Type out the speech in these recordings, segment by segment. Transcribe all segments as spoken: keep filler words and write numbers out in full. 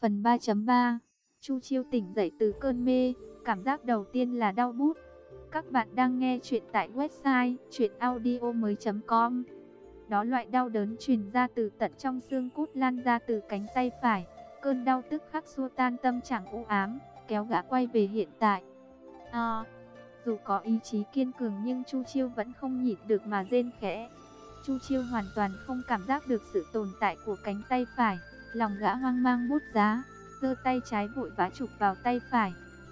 Phần ba chấm ba. Chu Chiêu tỉnh dậy từ cơn mê, cảm giác đầu tiên là đau bút. Các bạn đang nghe chuyện tại website truyện audio mới chấm com. Đó loại đau đớn truyền ra từ tận trong xương cốt lan ra từ cánh tay phải. Cơn đau tức khắc xua tan tâm trạng u ám, kéo gã quay về hiện tại. À, dù có ý chí kiên cường nhưng Chu Chiêu vẫn không nhịn được mà rên khẽ. Chu Chiêu hoàn toàn không cảm giác được sự tồn tại của cánh tay phải. Lòng gã hoang mang bút giá, giơ tay trái vội vã chụp vào tay phải.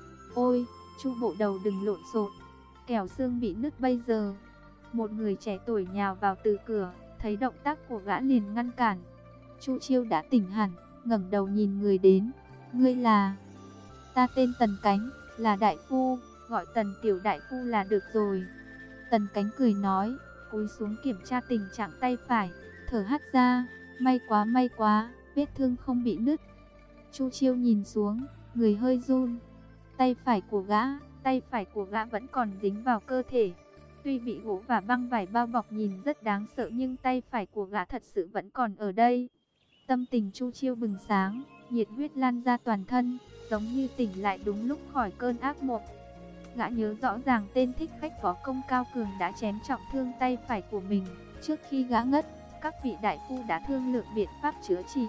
Ôi, Chu bộ đầu đừng lộn xộn, kẻo xương bị nứt bây giờ. Một người trẻ tuổi nhào vào từ cửa, thấy động tác của gã liền ngăn cản. Chu Chiêu đã tỉnh hẳn, ngẩng đầu nhìn người đến. Ngươi là? Ta tên Tần Cánh, là đại phu, gọi Tần tiểu đại phu là được rồi. Tần Cánh cười nói, cúi xuống kiểm tra tình trạng tay phải, thở hắt ra. May quá may quá, vết thương không bị nứt. Chu Chiêu nhìn xuống, người hơi run. Tay phải của gã, tay phải của gã vẫn còn dính vào cơ thể. Tuy bị gỗ và băng vải bao bọc nhìn rất đáng sợ nhưng tay phải của gã thật sự vẫn còn ở đây. Tâm tình Chu Chiêu bừng sáng, nhiệt huyết lan ra toàn thân, giống như tỉnh lại đúng lúc khỏi cơn ác mộng. Gã nhớ rõ ràng tên thích khách võ công cao cường đã chém trọng thương tay phải của mình. Trước khi gã ngất, các vị đại phu đã thương lượng biện pháp chữa trị.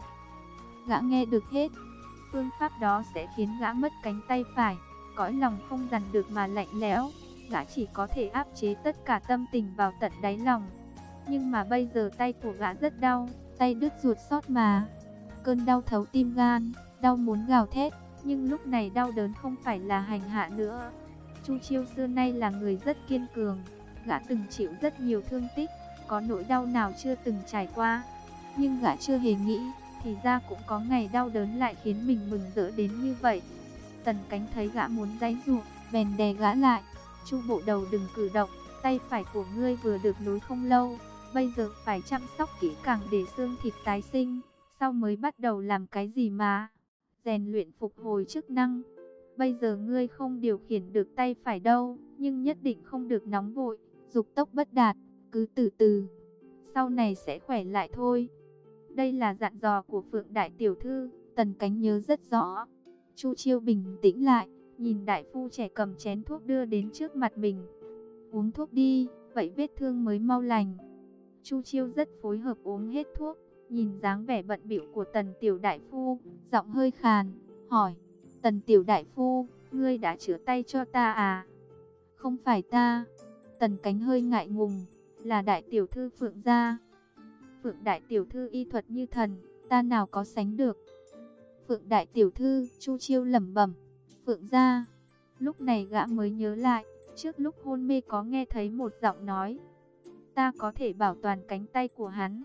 Gã nghe được hết. Phương pháp đó sẽ khiến gã mất cánh tay phải. Cõi lòng không dằn được mà lạnh lẽo. Gã chỉ có thể áp chế tất cả tâm tình vào tận đáy lòng. Nhưng mà bây giờ tay của gã rất đau, tay đứt ruột xót mà. Cơn đau thấu tim gan, đau muốn gào thét. Nhưng lúc này đau đớn không phải là hành hạ nữa. Chu Chiêu xưa nay là người rất kiên cường. Gã từng chịu rất nhiều thương tích, có nỗi đau nào chưa từng trải qua. Nhưng gã chưa hề nghĩ, thì ra cũng có ngày đau đớn lại khiến mình mừng rỡ đến như vậy. Tần Cánh thấy gã muốn giãy giụa, bèn đè gã lại. Chu bộ đầu đừng cử động, tay phải của ngươi vừa được nối không lâu, bây giờ phải chăm sóc kỹ càng để xương thịt tái sinh, sau mới bắt đầu làm cái gì mà rèn luyện phục hồi chức năng. Bây giờ ngươi không điều khiển được tay phải đâu, nhưng nhất định không được nóng vội, dục tốc bất đạt, cứ từ từ, sau này sẽ khỏe lại thôi. Đây là dặn dò của Phượng đại tiểu thư, Tần Cánh nhớ rất rõ. Chu Chiêu bình tĩnh lại, nhìn đại phu trẻ cầm chén thuốc đưa đến trước mặt mình. Uống thuốc đi, vậy vết thương mới mau lành. Chu Chiêu rất phối hợp uống hết thuốc, nhìn dáng vẻ bận bịu của Tần tiểu đại phu, giọng hơi khàn, hỏi: Tần tiểu đại phu, ngươi đã chữa tay cho ta à? Không phải ta. Tần Cánh hơi ngại ngùng, là đại tiểu thư Phượng gia. Phượng đại tiểu thư y thuật như thần, ta nào có sánh được. Phượng đại tiểu thư, Chu Chiêu lẩm bẩm. Phượng gia. Lúc này gã mới nhớ lại, trước lúc hôn mê có nghe thấy một giọng nói, ta có thể bảo toàn cánh tay của hắn.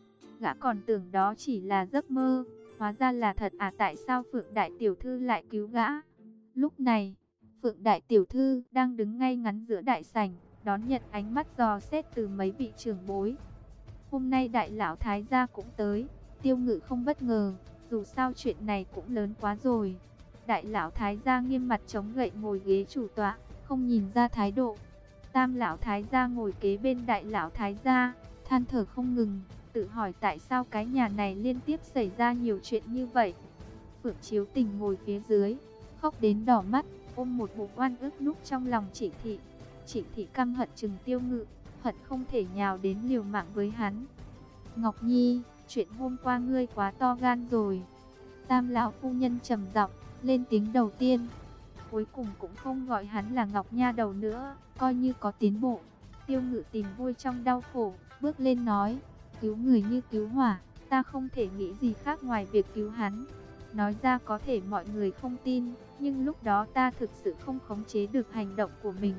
Gã còn tưởng đó chỉ là giấc mơ, hóa ra là thật à. Tại sao Phượng đại tiểu thư lại cứu gã? Lúc này, Phượng đại tiểu thư đang đứng ngay ngắn giữa đại sảnh, đón nhận ánh mắt dò xét từ mấy vị trưởng bối. Hôm nay đại lão thái gia cũng tới, Tiêu Ngự không bất ngờ, dù sao chuyện này cũng lớn quá rồi. Đại lão thái gia nghiêm mặt chống gậy ngồi ghế chủ tọa, không nhìn ra thái độ. Tam lão thái gia ngồi kế bên đại lão thái gia, than thở không ngừng, tự hỏi tại sao cái nhà này liên tiếp xảy ra nhiều chuyện như vậy. Phượng Chiếu Tình ngồi phía dưới, khóc đến đỏ mắt, ôm một bụng oan ức núp trong lòng Trịnh Thị. Trịnh Thị căm hận chừng Tiêu Ngự, hận không thể nhào đến liều mạng với hắn. Ngọc Nhi, chuyện hôm qua ngươi quá to gan rồi. Tam lão phu nhân trầm giọng lên tiếng đầu tiên. Cuối cùng cũng không gọi hắn là Ngọc Nha đầu nữa, coi như có tiến bộ. Tiêu Ngự tìm vui trong đau khổ, bước lên nói: cứu người như cứu hỏa, ta không thể nghĩ gì khác ngoài việc cứu hắn. Nói ra có thể mọi người không tin, nhưng lúc đó ta thực sự không khống chế được hành động của mình.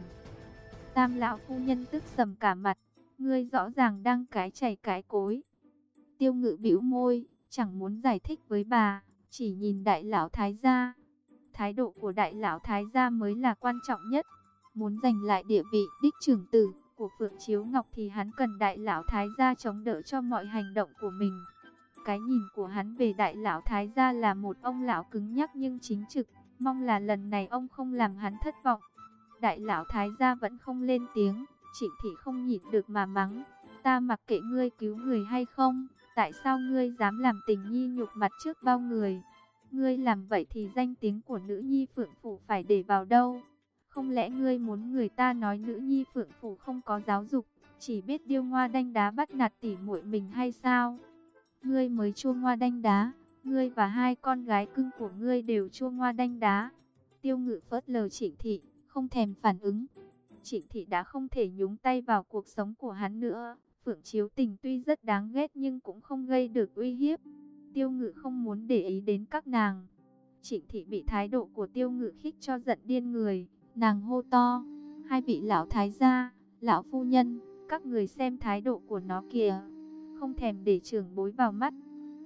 Tam lão phu nhân tức sầm cả mặt, ngươi rõ ràng đang cái chày cái cối. Tiêu Ngự bĩu môi, chẳng muốn giải thích với bà, chỉ nhìn đại lão thái gia. Thái độ của đại lão thái gia mới là quan trọng nhất. Muốn giành lại địa vị đích trưởng tử của Phượng Chiếu Ngọc thì hắn cần đại lão thái gia chống đỡ cho mọi hành động của mình. Cái nhìn của hắn về đại lão thái gia là một ông lão cứng nhắc nhưng chính trực, mong là lần này ông không làm hắn thất vọng. Đại lão thái gia vẫn không lên tiếng, Trịnh Thị không nhịn được mà mắng: ta mặc kệ ngươi cứu người hay không, tại sao ngươi dám làm tình nhi nhục mặt trước bao người? Ngươi làm vậy thì danh tiếng của nữ nhi Phượng Phủ phải để vào đâu? Không lẽ ngươi muốn người ta nói nữ nhi Phượng Phủ không có giáo dục, chỉ biết điêu ngoa đanh đá bắt nạt tỉ muội mình hay sao? Ngươi mới chua ngoa đanh đá, ngươi và hai con gái cưng của ngươi đều chua ngoa đanh đá. Tiêu Ngự phớt lờ Trịnh Thị, không thèm phản ứng. Trịnh Thị đã không thể nhúng tay vào cuộc sống của hắn nữa. Phượng Chiếu Tình tuy rất đáng ghét nhưng cũng không gây được uy hiếp. Tiêu Ngự không muốn để ý đến các nàng. Trịnh Thị bị thái độ của Tiêu Ngự khích cho giận điên người. Nàng hô to, hai vị lão thái gia, lão phu nhân, các người xem thái độ của nó kìa. Không thèm để trưởng bối vào mắt.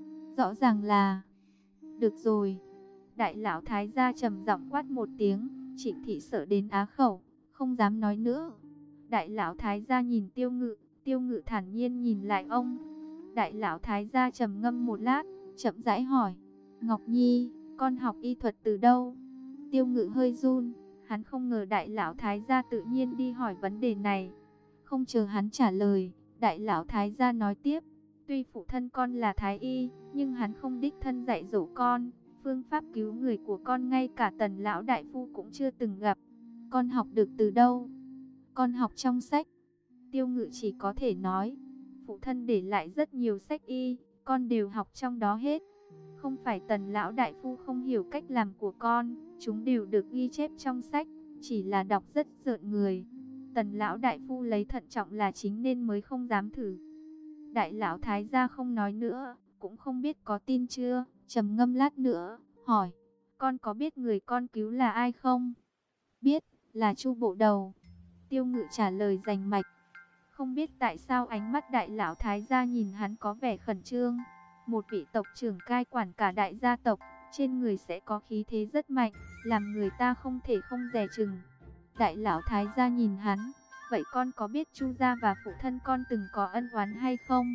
Rõ ràng là... Được rồi. Đại lão thái gia trầm giọng quát một tiếng. Trịnh Thị sợ đến á khẩu, không dám nói nữa. Đại lão thái gia nhìn Tiêu Ngự, Tiêu Ngự thản nhiên nhìn lại ông. Đại lão thái gia trầm ngâm một lát, chậm rãi hỏi, Ngọc Nhi, con học y thuật từ đâu? Tiêu Ngự hơi run, hắn không ngờ đại lão thái gia tự nhiên đi hỏi vấn đề này. Không chờ hắn trả lời, đại lão thái gia nói tiếp, tuy phụ thân con là thái y, nhưng hắn không đích thân dạy dỗ con. Phương pháp cứu người của con ngay cả Tần lão đại phu cũng chưa từng gặp. Con học được từ đâu? Con học trong sách. Tiêu Ngự chỉ có thể nói, phụ thân để lại rất nhiều sách y, con đều học trong đó hết. Không phải Tần lão đại phu không hiểu cách làm của con, chúng đều được ghi chép trong sách, chỉ là đọc rất rợn người. Tần lão đại phu lấy thận trọng là chính nên mới không dám thử. Đại lão thái gia không nói nữa, cũng không biết có tin chưa, trầm ngâm lát nữa, hỏi, con có biết người con cứu là ai không? Biết, là Chu Bộ Đầu. Tiêu Ngự trả lời rành mạch. Không biết tại sao ánh mắt đại lão thái gia nhìn hắn có vẻ khẩn trương. Một vị tộc trưởng cai quản cả đại gia tộc, trên người sẽ có khí thế rất mạnh, làm người ta không thể không dè chừng. Đại lão thái gia nhìn hắn, vậy con có biết Chu gia và phụ thân con từng có ân oán hay không?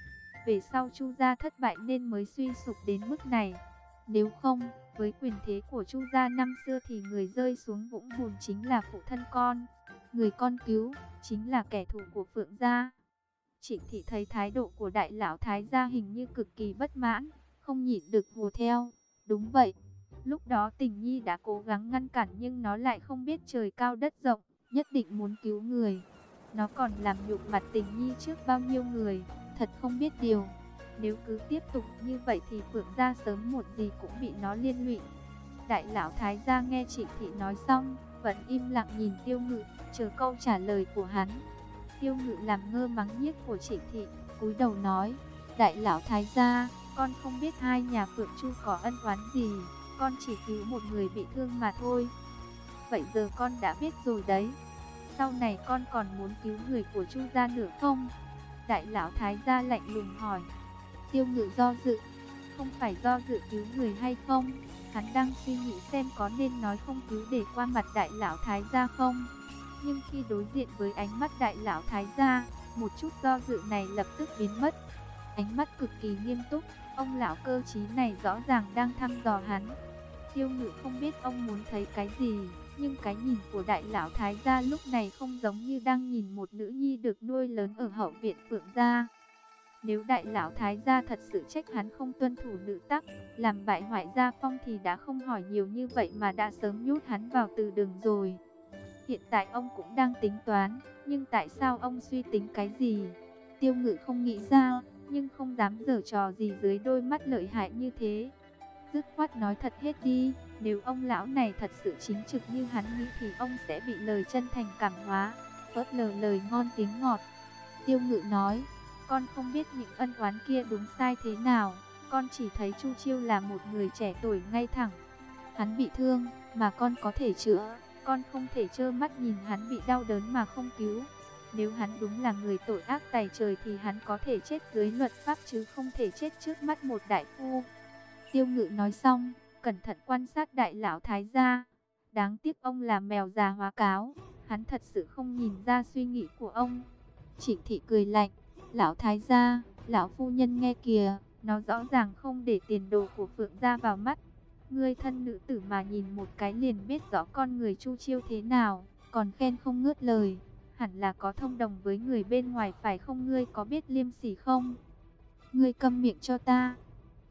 Về sau Chu gia thất bại nên mới suy sụp đến mức này. Nếu không, với quyền thế của Chu gia năm xưa thì người rơi xuống vũng bùn chính là phụ thân con. Người con cứu, chính là kẻ thù của Phượng gia. Trịnh Thị thấy thái độ của đại lão thái gia hình như cực kỳ bất mãn, không nhịn được hùa theo. Đúng vậy, lúc đó Tình Nhi đã cố gắng ngăn cản nhưng nó lại không biết trời cao đất rộng, nhất định muốn cứu người. Nó còn làm nhục mặt Tình Nhi trước bao nhiêu người, thật không biết điều. Nếu cứ tiếp tục như vậy thì Phượng gia sớm một gì cũng bị nó liên lụy. Đại lão thái gia nghe Trịnh Thị nói xong, vẫn im lặng nhìn Tiêu Ngự, chờ câu trả lời của hắn. Tiêu Ngự làm ngơ mắng nhiếc của Trịnh Thị, cúi đầu nói, đại lão thái gia, con không biết hai nhà Phượng Chu có ân oán gì, con chỉ cứu một người bị thương mà thôi. Vậy giờ con đã biết rồi đấy, sau này con còn muốn cứu người của Chu gia nữa không? Đại lão thái gia lạnh lùng hỏi. Tiêu Ngự do dự, không phải do dự cứu người hay không, hắn đang suy nghĩ xem có nên nói không cứu để qua mặt đại lão thái gia không. Nhưng khi đối diện với ánh mắt đại lão thái gia, một chút do dự này lập tức biến mất. Ánh mắt cực kỳ nghiêm túc, ông lão cơ trí này rõ ràng đang thăm dò hắn. Tiêu Ngự không biết ông muốn thấy cái gì, nhưng cái nhìn của đại lão thái gia lúc này không giống như đang nhìn một nữ nhi được nuôi lớn ở hậu viện Phượng gia. Nếu đại lão thái gia thật sự trách hắn không tuân thủ nữ tắc, làm bại hoại gia phong thì đã không hỏi nhiều như vậy mà đã sớm nhốt hắn vào từ đường rồi. Hiện tại ông cũng đang tính toán, nhưng tại sao ông suy tính cái gì? Tiêu Ngự không nghĩ ra, nhưng không dám giở trò gì dưới đôi mắt lợi hại như thế. Dứt khoát nói thật hết đi, nếu ông lão này thật sự chính trực như hắn nghĩ thì ông sẽ bị lời chân thành cảm hóa, phớt lờ lời ngon tiếng ngọt. Tiêu Ngự nói, con không biết những ân oán kia đúng sai thế nào, con chỉ thấy Chu Chiêu là một người trẻ tuổi ngay thẳng. Hắn bị thương, mà con có thể chữa, con không thể trơ mắt nhìn hắn bị đau đớn mà không cứu. Nếu hắn đúng là người tội ác tày trời thì hắn có thể chết dưới luật pháp chứ không thể chết trước mắt một đại phu. Tiêu Ngự nói xong, cẩn thận quan sát đại lão thái gia. Đáng tiếc ông là mèo già hóa cáo, hắn thật sự không nhìn ra suy nghĩ của ông. Trịnh Thị cười lạnh, lão thái gia, lão phu nhân nghe kìa, nó rõ ràng không để tiền đồ của Phượng gia vào mắt. Ngươi thân nữ tử mà nhìn một cái liền biết rõ con người Chu Chiêu thế nào, còn khen không ngớt lời, hẳn là có thông đồng với người bên ngoài phải không? Ngươi có biết liêm sỉ không? Ngươi câm miệng cho ta.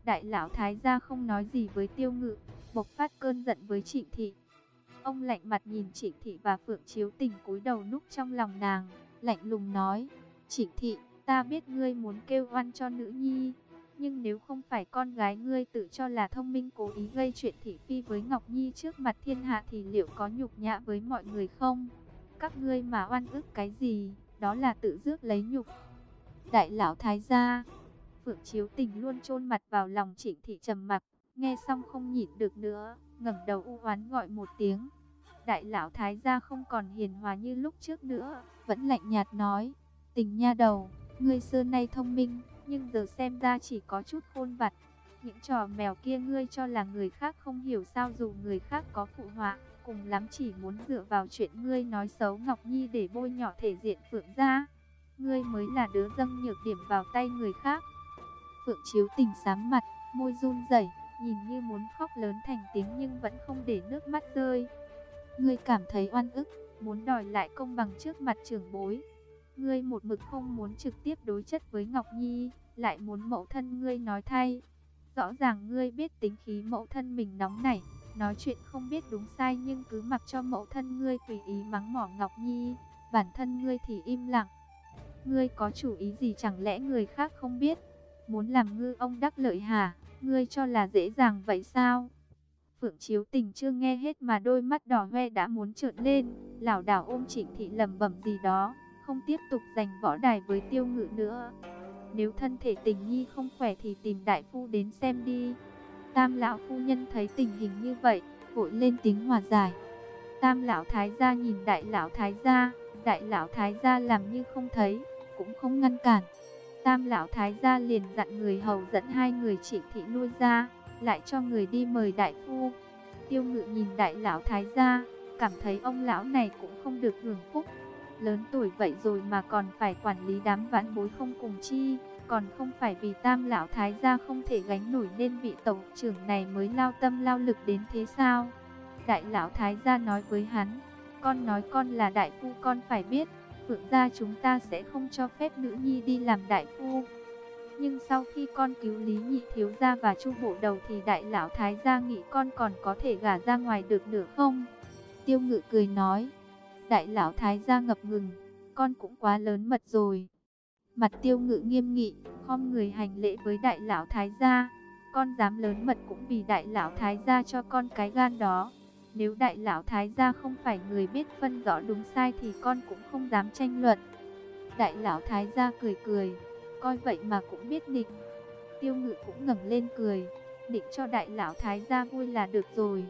Đại lão thái gia không nói gì với Tiêu Ngự, bộc phát cơn giận với Trịnh Thị. Ông lạnh mặt nhìn Trịnh Thị và Phượng Chiếu Tình cúi đầu núp trong lòng nàng, lạnh lùng nói: Trịnh Thị, ta biết ngươi muốn kêu oan cho nữ nhi, nhưng nếu không phải con gái ngươi tự cho là thông minh cố ý gây chuyện thị phi với Ngọc Nhi trước mặt thiên hạ thì liệu có nhục nhã với mọi người không? Các ngươi mà oan ức cái gì, đó là tự rước lấy nhục. Đại lão thái gia. Phượng Chiếu Tình luôn chôn mặt vào lòng Trịnh Thị trầm mặc, nghe xong không nhịn được nữa, ngẩng đầu u oán gọi một tiếng. Đại lão thái gia không còn hiền hòa như lúc trước nữa, vẫn lạnh nhạt nói: Tình nha đầu, ngươi xưa nay thông minh, nhưng giờ xem ra chỉ có chút khôn vặt. Những trò mèo kia ngươi cho là người khác không hiểu sao, dù người khác có phụ họa, cùng lắm chỉ muốn dựa vào chuyện ngươi nói xấu Ngọc Nhi để bôi nhọ thể diện Phượng gia. Ngươi mới là đứa dâng nhược điểm vào tay người khác. Phượng Chiếu Tình sám mặt, môi run rẩy, nhìn như muốn khóc lớn thành tiếng nhưng vẫn không để nước mắt rơi. Ngươi cảm thấy oan ức, muốn đòi lại công bằng trước mặt trưởng bối. Ngươi một mực không muốn trực tiếp đối chất với Ngọc Nhi, lại muốn mẫu thân ngươi nói thay. Rõ ràng ngươi biết tính khí mẫu thân mình nóng nảy, nói chuyện không biết đúng sai, nhưng cứ mặc cho mẫu thân ngươi tùy ý mắng mỏ Ngọc Nhi, bản thân ngươi thì im lặng. Ngươi có chủ ý gì chẳng lẽ người khác không biết? Muốn làm ngư ông đắc lợi hả? Ngươi cho là dễ dàng vậy sao? Phượng Chiếu Tình chưa nghe hết mà đôi mắt đỏ hoe đã muốn trợn lên, lảo đảo ôm Trịnh Thị lẩm bẩm gì đó, không tiếp tục giành võ đài với Tiêu Ngự nữa. Nếu thân thể Tình Nhi không khỏe thì tìm đại phu đến xem đi. Tam lão phu nhân thấy tình hình như vậy, vội lên tiếng hòa giải. Tam lão thái gia nhìn đại lão thái gia, đại lão thái gia làm như không thấy, cũng không ngăn cản. Tam lão thái gia liền dặn người hầu dẫn hai người Trịnh Thị lui ra, lại cho người đi mời đại phu. Tiêu Ngự nhìn đại lão thái gia, cảm thấy ông lão này cũng không được hưởng phúc. Lớn tuổi vậy rồi mà còn phải quản lý đám vãn bối không cùng chi, còn không phải vì tam lão thái gia không thể gánh nổi nên vị tổng trưởng này mới lao tâm lao lực đến thế sao? Đại lão thái gia nói với hắn: con nói con là đại phu, con phải biết, Phượng gia chúng ta sẽ không cho phép nữ nhi đi làm đại phu. Nhưng sau khi con cứu Lý Nhị thiếu gia và Chu bộ đầu thì đại lão thái gia nghĩ con còn có thể gả ra ngoài được nữa không? Tiêu Ngự cười nói: đại lão thái gia ngập ngừng, con cũng quá lớn mật rồi. Mặt Tiêu Ngự nghiêm nghị, khom người hành lễ với đại lão thái gia. Con dám lớn mật cũng vì đại lão thái gia cho con cái gan đó. Nếu đại lão thái gia không phải người biết phân rõ đúng sai thì con cũng không dám tranh luận. Đại lão thái gia cười cười, coi vậy mà cũng biết nịnh. Tiêu Ngự cũng ngẩng lên cười, định cho đại lão thái gia vui là được rồi.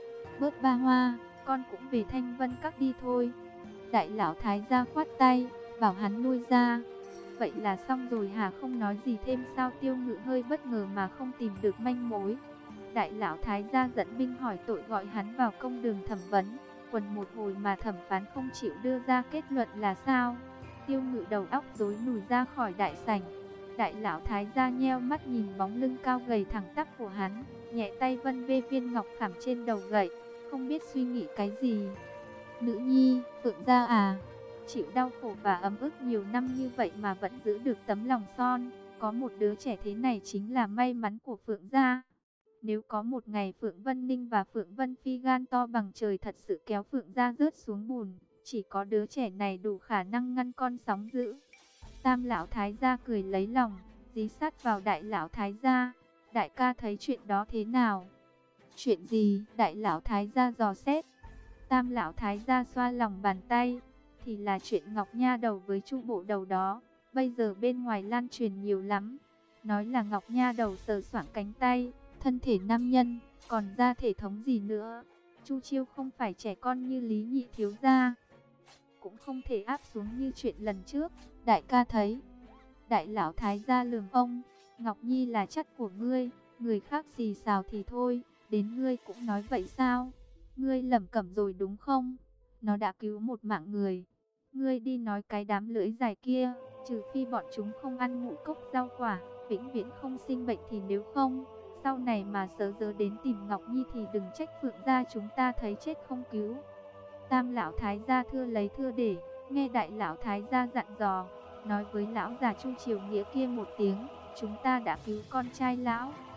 Bớt ba hoa, con cũng về Thanh Vân Các đi thôi. Đại lão thái gia khoát tay, bảo hắn lui ra. Vậy là xong rồi hả? Không nói gì thêm sao? Tiêu Ngự hơi bất ngờ mà không tìm được manh mối. Đại lão thái gia dẫn binh hỏi tội, gọi hắn vào công đường thẩm vấn. Quần một hồi mà thẩm phán không chịu đưa ra kết luận là sao? Tiêu Ngự đầu óc rối lùi ra khỏi đại sảnh. Đại lão thái gia nheo mắt nhìn bóng lưng cao gầy thẳng tắp của hắn, nhẹ tay vân vê viên ngọc khảm trên đầu gậy, không biết suy nghĩ cái gì. Nữ nhi, Phượng gia à, chịu đau khổ và ấm ức nhiều năm như vậy mà vẫn giữ được tấm lòng son, có một đứa trẻ thế này chính là may mắn của Phượng gia. Nếu có một ngày Phượng Vân Ninh và Phượng Vân Phi gan to bằng trời thật sự kéo Phượng gia rớt xuống bùn, chỉ có đứa trẻ này đủ khả năng ngăn con sóng dữ. Tam lão thái gia cười lấy lòng, dí sát vào đại lão thái gia. Đại ca thấy chuyện đó thế nào? Chuyện gì? Đại lão thái gia dò xét. Tam lão thái gia xoa lòng bàn tay. Thì là chuyện Ngọc Nha đầu với Chu bộ đầu đó. Bây giờ bên ngoài lan truyền nhiều lắm. Nói là Ngọc Nha đầu sờ soạng cánh tay, thân thể nam nhân, còn ra thể thống gì nữa. Chu Chiêu không phải trẻ con như Lý Nhị thiếu gia, cũng không thể áp xuống như chuyện lần trước. Đại ca thấy. Đại lão thái gia lườm ông. Ngọc Nhi là chất của ngươi, người khác xì xào thì thôi, đến ngươi cũng nói vậy sao? Ngươi lẩm cẩm rồi đúng không? Nó đã cứu một mạng người. Ngươi đi nói cái đám lưỡi dài kia, trừ phi bọn chúng không ăn ngũ cốc rau quả, vĩnh viễn không sinh bệnh, thì nếu không, sau này mà sớ dớ đến tìm Ngọc Nhi thì đừng trách Phượng gia chúng ta thấy chết không cứu. Tam lão thái gia thưa lấy thưa để, nghe đại lão thái gia dặn dò, nói với lão già Chu Triều Nghĩa kia một tiếng, chúng ta đã cứu con trai lão,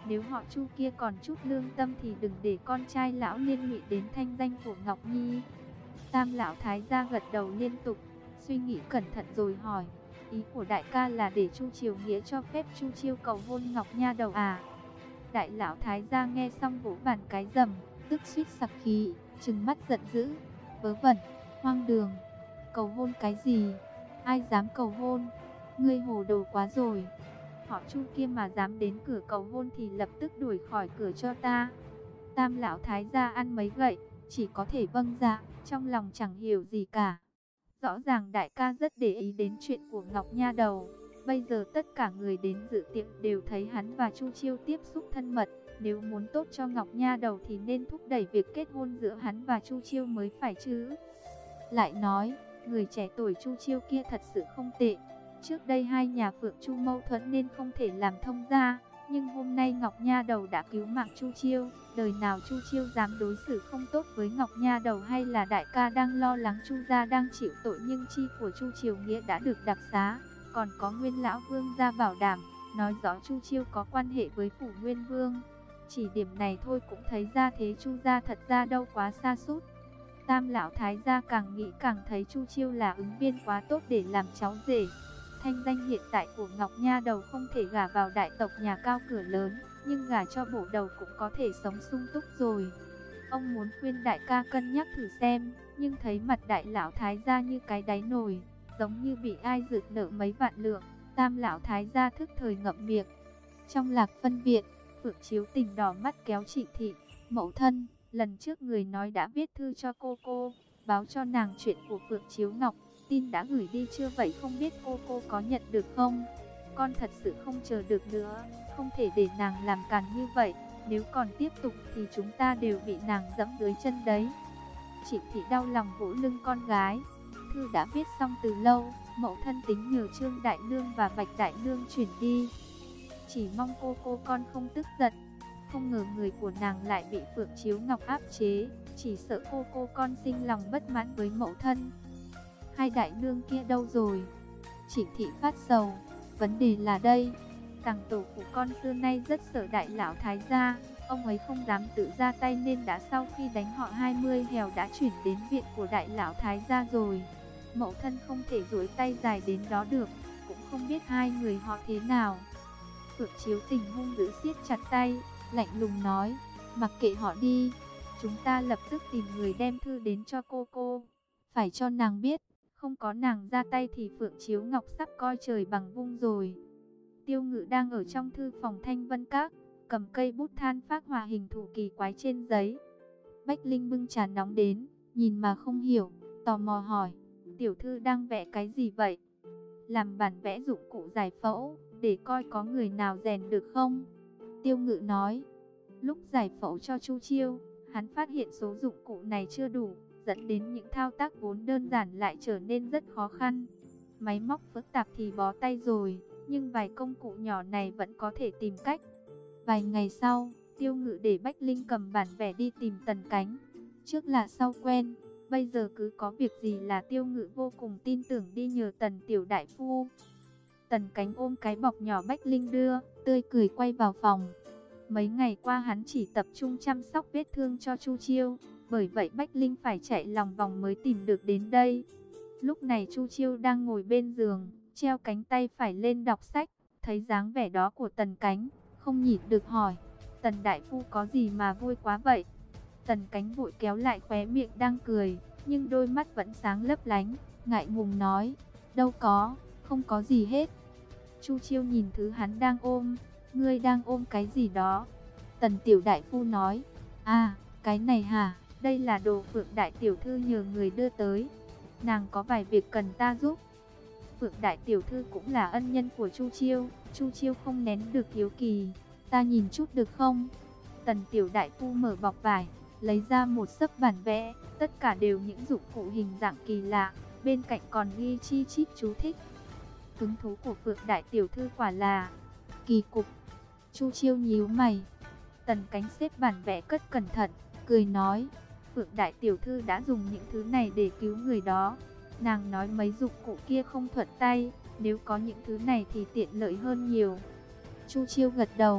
Nếu họ Chu kia còn chút lương tâm thì đừng để con trai lão liên lụy đến thanh danh của Ngọc Nhi. Tam lão thái gia gật đầu liên tục, suy nghĩ cẩn thận rồi hỏi, ý của đại ca là để Chu Triều Nghĩa cho phép Chu Chiêu cầu hôn Ngọc Nha Đầu à? Đại lão thái gia nghe xong vỗ bàn cái rầm, tức suýt sặc khí, trừng mắt giận dữ, vớ vẩn, hoang đường, cầu hôn cái gì? Ai dám cầu hôn? Ngươi hồ đồ quá rồi. Họ Chu kia mà dám đến cửa cầu hôn thì lập tức đuổi khỏi cửa cho ta. Tam lão thái gia ăn mấy gậy, chỉ có thể vâng dạ, trong lòng chẳng hiểu gì cả. Rõ ràng đại ca rất để ý đến chuyện của Ngọc Nha Đầu. Bây giờ tất cả người đến dự tiệc đều thấy hắn và Chu Chiêu tiếp xúc thân mật. Nếu muốn tốt cho Ngọc Nha Đầu thì nên thúc đẩy việc kết hôn giữa hắn và Chu Chiêu mới phải chứ. Lại nói, người trẻ tuổi Chu Chiêu kia thật sự không tệ. Trước đây hai nhà Phượng Chu mâu thuẫn nên không thể làm thông gia, nhưng hôm nay Ngọc Nha Đầu đã cứu mạng Chu Chiêu, đời nào Chu Chiêu dám đối xử không tốt với Ngọc Nha Đầu, hay là đại ca đang lo lắng Chu gia đang chịu tội nhưng chi của Chu Triều Nghĩa đã được đặc xá, còn có Nguyên lão vương gia bảo đảm, nói rõ Chu Chiêu có quan hệ với phủ Nguyên vương. Chỉ điểm này thôi cũng thấy ra thế Chu gia thật ra đâu quá xa sút. Tam lão thái gia càng nghĩ càng thấy Chu Chiêu là ứng viên quá tốt để làm cháu rể. Thanh danh hiện tại của Ngọc Nha Đầu không thể gả vào đại tộc nhà cao cửa lớn, nhưng gả cho bổ đầu cũng có thể sống sung túc rồi. Ông muốn khuyên đại ca cân nhắc thử xem, nhưng thấy mặt đại lão thái gia như cái đáy nồi, giống như bị ai rượt nợ mấy vạn lượng. Tam lão thái gia thức thời ngậm miệng. Trong Lạc Phân viện, Phượng Chiếu Tình đỏ mắt kéo Trịnh Thị, mẫu thân, lần trước người nói đã viết thư cho cô cô, báo cho nàng chuyện của Phượng Chiếu Ngọc. Tin đã gửi đi chưa vậy, không biết cô cô có nhận được không? Con thật sự không chờ được nữa, không thể để nàng làm càn như vậy. Nếu còn tiếp tục thì chúng ta đều bị nàng dẫm dưới chân đấy. Trịnh Thị đau lòng vỗ lưng con gái. Thư đã viết xong từ lâu, mẫu thân tính nhờ Trương Đại Nương và Bạch Đại Nương chuyển đi. Chỉ mong cô cô con không tức giận. Không ngờ người của nàng lại bị Phượng Chiếu Ngọc áp chế, chỉ sợ cô cô con sinh lòng bất mãn với mẫu thân. Hai đại nương kia đâu rồi? Trịnh Thị phát sầu. Vấn đề là đây, Tằng tổ của con xưa nay rất sợ đại lão thái gia, ông ấy không dám tự ra tay nên đã sau khi đánh họ hai mươi hèo đã chuyển đến viện của đại lão thái gia rồi. Mẫu thân không thể duỗi tay dài đến đó được, cũng không biết hai người họ thế nào. Phượng Chiếu Tình hung dữ siết chặt tay, lạnh lùng nói, mặc kệ họ đi, chúng ta lập tức tìm người đem thư đến cho cô cô. Phải cho nàng biết, không có nàng ra tay thì Phượng Chiếu Ngọc sắp coi trời bằng vung rồi. Tiêu Ngự đang ở trong thư phòng Thanh Vân Các, cầm cây bút than phác họa hình thù kỳ quái trên giấy. Bách Linh bưng trà nóng đến, nhìn mà không hiểu, tò mò hỏi, tiểu thư đang vẽ cái gì vậy? Làm bản vẽ dụng cụ giải phẫu, để coi có người nào rèn được không? Tiêu Ngự nói, lúc giải phẫu cho Chu Chiêu, hắn phát hiện số dụng cụ này chưa đủ, dẫn đến những thao tác vốn đơn giản lại trở nên rất khó khăn. Máy móc phức tạp thì bó tay rồi, nhưng vài công cụ nhỏ này vẫn có thể tìm cách. Vài ngày sau, Tiêu Ngự để Bách Linh cầm bản vẽ đi tìm Tần Cánh. Trước là sau quen, bây giờ cứ có việc gì là Tiêu Ngự vô cùng tin tưởng đi nhờ Tần tiểu đại phu. Tần Cánh ôm cái bọc nhỏ Bách Linh đưa, tươi cười quay vào phòng. Mấy ngày qua hắn chỉ tập trung chăm sóc vết thương cho Chu Chiêu, bởi vậy Bách Linh phải chạy lòng vòng mới tìm được đến đây. Lúc này Chu Chiêu đang ngồi bên giường, treo cánh tay phải lên đọc sách, thấy dáng vẻ đó của Tần Cánh, không nhịn được hỏi, Tần đại phu có gì mà vui quá vậy? Tần Cánh vội kéo lại khóe miệng đang cười, nhưng đôi mắt vẫn sáng lấp lánh, ngại ngùng nói, đâu có, không có gì hết. Chu Chiêu nhìn thứ hắn đang ôm, ngươi đang ôm cái gì đó? Tần tiểu đại phu nói, à, cái này hả, đây là đồ Phượng đại tiểu thư nhờ người đưa tới, nàng có vài việc cần ta giúp. Phượng đại tiểu thư cũng là ân nhân của Chu Chiêu, Chu Chiêu không nén được hiếu kỳ, ta nhìn chút được không? Tần tiểu đại phu mở bọc vải, lấy ra một xấp bản vẽ, tất cả đều những dụng cụ hình dạng kỳ lạ, bên cạnh còn ghi chi chít chú thích. Hứng thú của Phượng đại tiểu thư quả là kỳ cục. Chu Chiêu nhíu mày. Tần Cánh xếp bản vẽ cất cẩn thận, cười nói, Phượng đại tiểu thư đã dùng những thứ này để cứu người đó. Nàng nói mấy dụng cụ kia không thuận tay, nếu có những thứ này thì tiện lợi hơn nhiều. Chu Chiêu gật đầu,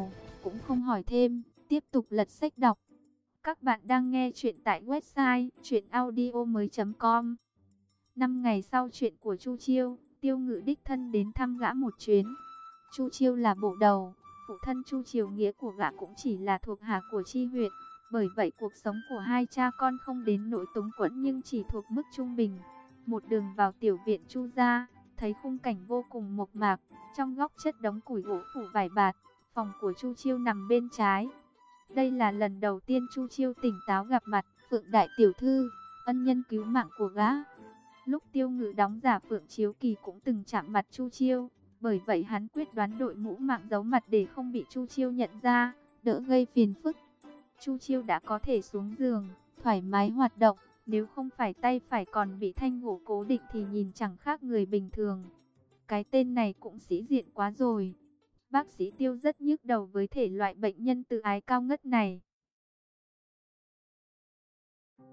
cũng không hỏi thêm, tiếp tục lật sách đọc. Các bạn đang nghe chuyện tại website truyện audio mới chấm com. Năm ngày sau chuyện của Chu Chiêu, Tiêu Ngự đích thân đến thăm gã một chuyến. Chu Chiêu là bộ đầu, phụ thân Chu Triều Nghĩa của gã cũng chỉ là thuộc hạ của Chi huyện. Bởi vậy cuộc sống của hai cha con không đến nỗi túng quẫn nhưng chỉ thuộc mức trung bình. Một đường vào tiểu viện Chu gia, thấy khung cảnh vô cùng mộc mạc, trong góc chất đống củi gỗ phủ vải bạt, phòng của Chu Chiêu nằm bên trái. Đây là lần đầu tiên Chu Chiêu tỉnh táo gặp mặt Phượng đại tiểu thư, ân nhân cứu mạng của gã. Lúc Tiêu Ngự đóng giả Phượng Chiếu Kỳ cũng từng chạm mặt Chu Chiêu, bởi vậy hắn quyết đoán đội mũ mạng giấu mặt để không bị Chu Chiêu nhận ra, đỡ gây phiền phức. Chu Chiêu đã có thể xuống giường, thoải mái hoạt động, nếu không phải tay phải còn bị thanh gỗ cố định thì nhìn chẳng khác người bình thường. Cái tên này cũng sĩ diện quá rồi. Bác sĩ Tiêu rất nhức đầu với thể loại bệnh nhân tự ái cao ngất này.